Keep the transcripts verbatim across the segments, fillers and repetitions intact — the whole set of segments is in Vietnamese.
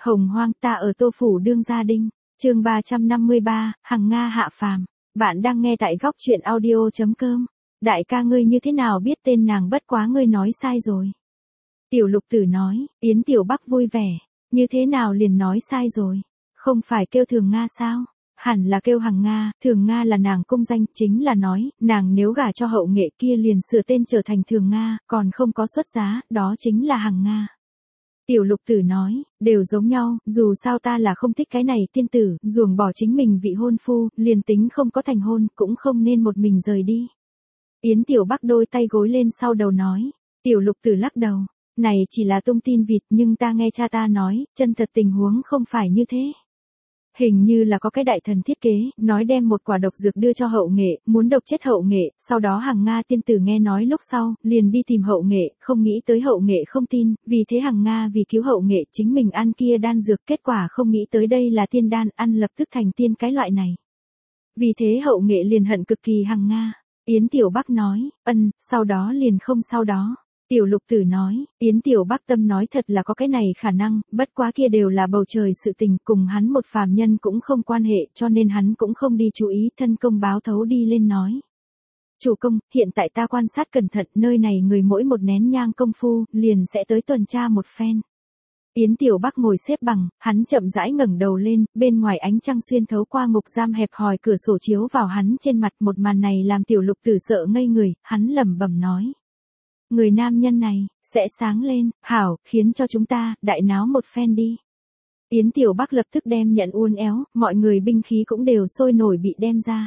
Hồng hoang ta ở Tô Phủ đương gia đinh, chương ba trăm năm mươi ba, Hằng Nga hạ phàm. Bạn đang nghe tại góc truyện audio.com. Đại ca ngươi như thế nào biết tên nàng, bất quá ngươi nói sai rồi. Tiểu Lục Tử nói, Yến Tiểu Bắc vui vẻ, như thế nào liền nói sai rồi, không phải kêu Thường Nga sao? Hẳn là kêu Hằng Nga, Thường Nga là nàng công danh, chính là nói, nàng nếu gả cho hậu nghệ kia liền sửa tên trở thành Thường Nga, còn không có xuất giá, đó chính là Hằng Nga. Tiểu Lục Tử nói, đều giống nhau, dù sao ta là không thích cái này tiên tử, ruồng bỏ chính mình vị hôn phu, liền tính không có thành hôn, cũng không nên một mình rời đi. Yến Tiểu Bắc đôi tay gối lên sau đầu nói, Tiểu Lục Tử lắc đầu, này chỉ là tung tin vịt, nhưng ta nghe cha ta nói, chân thật tình huống không phải như thế. Hình như là có cái đại thần thiết kế, nói đem một quả độc dược đưa cho hậu nghệ, muốn độc chết hậu nghệ, sau đó Hằng Nga tiên tử nghe nói lúc sau, liền đi tìm hậu nghệ, không nghĩ tới hậu nghệ không tin, vì thế Hằng Nga vì cứu hậu nghệ chính mình ăn kia đan dược, kết quả không nghĩ tới đây là tiên đan, ăn lập tức thành tiên cái loại này. Vì thế hậu nghệ liền hận cực kỳ Hằng Nga. Yến Tiểu Bắc nói, ân, sau đó liền không sau đó. Tiểu Lục Tử nói, Yến Tiểu Bắc tâm nói thật là có cái này khả năng, bất quá kia đều là bầu trời sự tình, cùng hắn một phàm nhân cũng không quan hệ, cho nên hắn cũng không đi chú ý, thân công báo thấu đi lên nói. Chủ công, hiện tại ta quan sát cẩn thận, nơi này người mỗi một nén nhang công phu, liền sẽ tới tuần tra một phen. Yến Tiểu Bắc ngồi xếp bằng, hắn chậm rãi ngẩng đầu lên, bên ngoài ánh trăng xuyên thấu qua ngục giam hẹp hòi cửa sổ chiếu vào hắn trên mặt, một màn này làm Tiểu Lục Tử sợ ngây người, hắn lẩm bẩm nói. Người nam nhân này, sẽ sáng lên, hảo, khiến cho chúng ta, đại náo một phen đi. Yến Tiểu Bắc lập tức đem nhận uốn éo, mọi người binh khí cũng đều sôi nổi bị đem ra.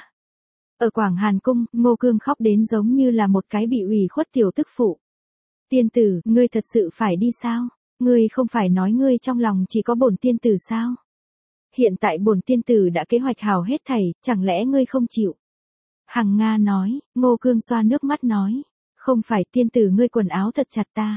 Ở Quảng Hàn Cung, Ngô Cương khóc đến giống như là một cái bị ủy khuất tiểu tức phụ. Tiên tử, ngươi thật sự phải đi sao? Ngươi không phải nói ngươi trong lòng chỉ có bổn tiên tử sao? Hiện tại bổn tiên tử đã kế hoạch hảo hết thảy, chẳng lẽ ngươi không chịu? Hằng Nga nói, Ngô Cương xoa nước mắt nói. Không phải tiên tử, ngươi quần áo thật chặt ta.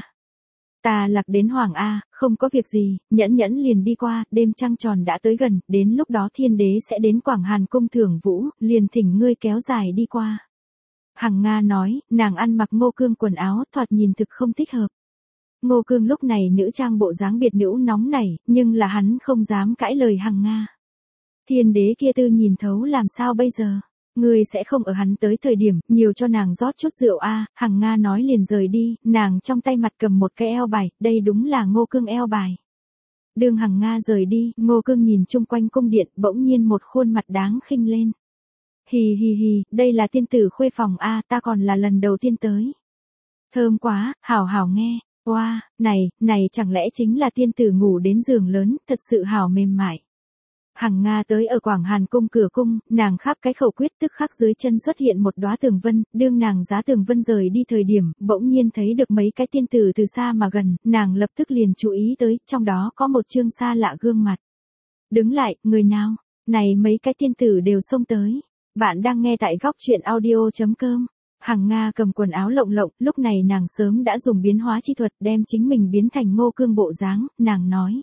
Ta lạc đến Hoàng A, không có việc gì, nhẫn nhẫn liền đi qua, đêm trăng tròn đã tới gần, đến lúc đó thiên đế sẽ đến Quảng Hàn Cung thưởng vũ, liền thỉnh ngươi kéo dài đi qua. Hằng Nga nói, nàng ăn mặc Ngô Cương quần áo, thoạt nhìn thực không thích hợp. Ngô Cương lúc này nữ trang bộ dáng biệt nữ nóng nảy, nhưng là hắn không dám cãi lời Hằng Nga. Thiên đế kia tư nhìn thấu làm sao bây giờ? Ngươi sẽ không ở hắn tới thời điểm, nhiều cho nàng rót chút rượu a. Hằng Nga nói liền rời đi, nàng trong tay mặt cầm một cái eo bài, đây đúng là Ngô Cương eo bài. Đường Hằng Nga rời đi, Ngô Cương nhìn chung quanh cung điện, bỗng nhiên một khuôn mặt đáng khinh lên. Hì hì hì, đây là tiên tử khuê phòng a, ta còn là lần đầu tiên tới. Thơm quá, hảo hảo nghe, oa, wow, này, này chẳng lẽ chính là tiên tử ngủ đến giường lớn, thật sự hảo mềm mại. Hằng Nga tới ở Quảng Hàn Cung cửa cung, nàng khắp cái khẩu quyết, tức khắc dưới chân xuất hiện một đóa tường vân, đương nàng giá tường vân rời đi thời điểm, bỗng nhiên thấy được mấy cái tiên tử từ xa mà gần, nàng lập tức liền chú ý tới, trong đó có một trương xa lạ gương mặt. Đứng lại, người nào? Này mấy cái tiên tử đều xông tới. Bạn đang nghe tại góc truyện audio.com. Hằng Nga cầm quần áo lộng lộng, lúc này nàng sớm đã dùng biến hóa chi thuật đem chính mình biến thành Ngô Cương bộ dáng, nàng nói.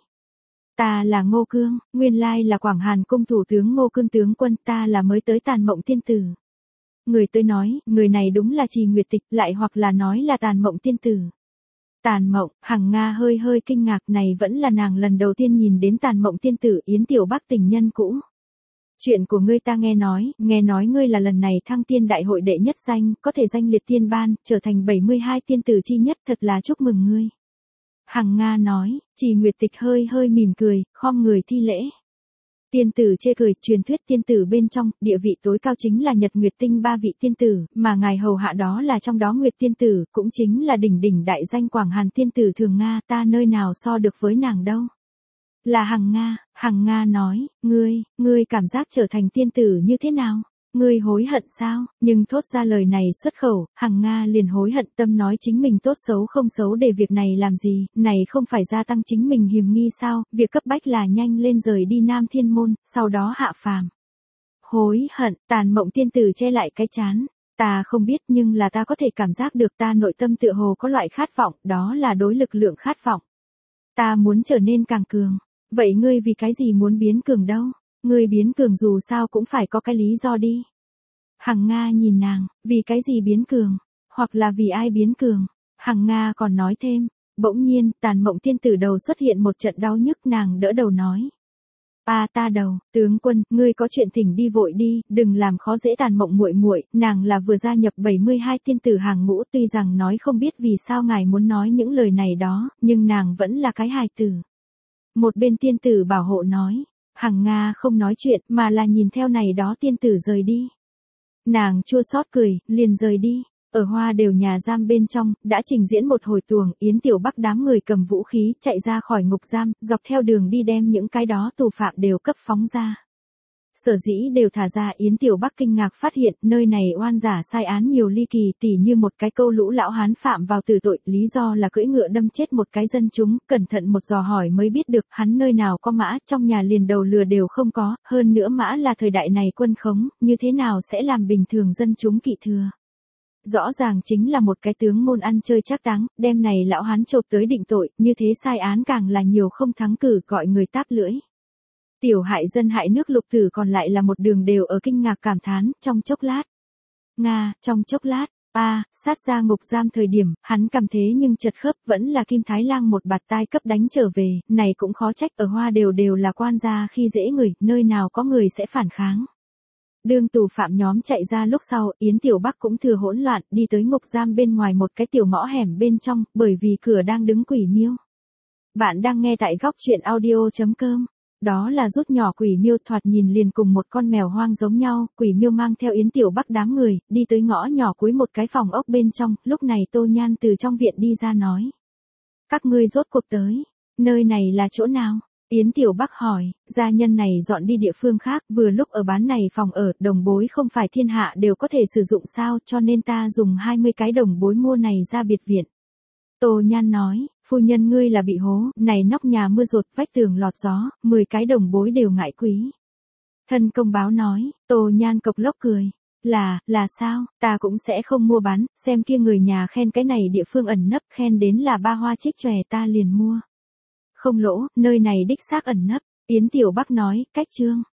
Ta là Ngô Cương, nguyên lai là Quảng Hàn Cung thủ tướng Ngô Cương tướng quân, ta là mới tới Tàn Mộng tiên tử. Người tới nói, người này đúng là Trì Nguyệt Tịch, lại hoặc là nói là Tàn Mộng tiên tử. Tàn Mộng, Hằng Nga hơi hơi kinh ngạc, này vẫn là nàng lần đầu tiên nhìn đến Tàn Mộng tiên tử, Yến Tiểu Bắc tình nhân cũ. Chuyện của ngươi ta nghe nói, nghe nói ngươi là lần này thăng tiên đại hội đệ nhất danh, có thể danh liệt tiên ban, trở thành bảy mươi hai tiên tử chi nhất, thật là chúc mừng ngươi. Hằng Nga nói, Trì Nguyệt Tịch hơi hơi mỉm cười, khom người thi lễ. Tiên tử chê cười, truyền thuyết tiên tử bên trong, địa vị tối cao chính là Nhật Nguyệt Tinh ba vị tiên tử, mà ngài hầu hạ đó là trong đó Nguyệt tiên tử, cũng chính là đỉnh đỉnh đại danh Quảng Hàn tiên tử Thường Nga, ta nơi nào so được với nàng đâu. Là Hằng Nga, Hằng Nga nói, ngươi, ngươi cảm giác trở thành tiên tử như thế nào? Ngươi hối hận sao? Nhưng thốt ra lời này xuất khẩu, Hằng Nga liền hối hận, tâm nói chính mình tốt xấu không xấu để việc này làm gì, này không phải gia tăng chính mình hiểm nghi sao, việc cấp bách là nhanh lên rời đi Nam Thiên Môn, sau đó hạ phàm. Hối hận, Tàn Mộng tiên tử che lại cái chán. Ta không biết nhưng là ta có thể cảm giác được ta nội tâm tựa hồ có loại khát vọng, đó là đối lực lượng khát vọng. Ta muốn trở nên càng cường. Vậy ngươi vì cái gì muốn biến cường đâu? Ngươi biến cường dù sao cũng phải có cái lý do đi. Hằng Nga nhìn nàng, vì cái gì biến cường? Hoặc là vì ai biến cường? Hằng Nga còn nói thêm, Bỗng nhiên, Tàn Mộng tiên tử đầu xuất hiện một trận đau nhức, nàng đỡ đầu nói. A ta đầu, tướng quân, ngươi có chuyện thỉnh đi vội đi, đừng làm khó dễ Tàn Mộng muội muội, nàng là vừa gia nhập bảy mươi hai tiên tử hàng ngũ, tuy rằng nói không biết vì sao ngài muốn nói những lời này đó, nhưng nàng vẫn là cái hài tử. Một bên tiên tử bảo hộ nói, Hằng Nga không nói chuyện mà là nhìn theo này đó tiên tử rời đi. Nàng chua xót cười, liền rời đi. Ở Hoa Đều nhà giam bên trong, đã trình diễn một hồi tuồng, Yến Tiểu Bắc đám người cầm vũ khí, chạy ra khỏi ngục giam, dọc theo đường đi đem những cái đó tù phạm đều cấp phóng ra. Sở dĩ đều thả ra, Yến Tiểu Bắc kinh ngạc phát hiện, nơi này oan giả sai án nhiều ly kỳ, tỉ như một cái câu lũ lão hán phạm vào tử tội, lý do là cưỡi ngựa đâm chết một cái dân chúng, cẩn thận một dò hỏi mới biết được, hắn nơi nào có mã, trong nhà liền đầu lừa đều không có, hơn nữa mã là thời đại này quân khống, như thế nào sẽ làm bình thường dân chúng kỵ thừa. Rõ ràng chính là một cái tướng môn ăn chơi trác táng, đem này lão hán chộp tới định tội, như thế sai án càng là nhiều không thắng cử, gọi người táp lưỡi. Tiểu hại dân hại nước Lục Tử còn lại là một đường đều ở kinh ngạc cảm thán, trong chốc lát. Nga, trong chốc lát, a sát ra ngục giam thời điểm, hắn cảm thế nhưng chật khớp, vẫn là Kim Thái Lang một bạt tai cấp đánh trở về, này cũng khó trách, ở Hoa Đều đều là quan gia khi dễ người, nơi nào có người sẽ phản kháng. Đương tù phạm nhóm chạy ra lúc sau, Yến Tiểu Bắc cũng thừa hỗn loạn, đi tới ngục giam bên ngoài một cái tiểu ngõ hẻm bên trong, bởi vì cửa đang đứng quỷ miêu. Bạn đang nghe tại góc truyện audio chấm com. Đó là rút nhỏ quỷ miêu, thoạt nhìn liền cùng một con mèo hoang giống nhau, quỷ miêu mang theo Yến Tiểu Bắc đám người, đi tới ngõ nhỏ cuối một cái phòng ốc bên trong, lúc này Tô Nhan từ trong viện đi ra nói. Các ngươi rốt cuộc tới, nơi này là chỗ nào? Yến Tiểu Bắc hỏi, gia nhân này dọn đi địa phương khác, vừa lúc ở bán này phòng ở, đồng bối không phải thiên hạ đều có thể sử dụng sao, cho nên ta dùng hai mươi cái đồng bối mua này ra biệt viện. Tô Nhan nói, phu nhân ngươi là bị hố, này nóc nhà mưa rột, vách tường lọt gió, mười cái đồng bối đều ngại quý. Thân công báo nói, Tô Nhan cộc lốc cười, là, là sao, ta cũng sẽ không mua bán, xem kia người nhà khen cái này địa phương ẩn nấp, khen đến là ba hoa trích chòe ta liền mua. Không lỗ, nơi này đích xác ẩn nấp, Yến Tiểu Bắc nói, cách chương.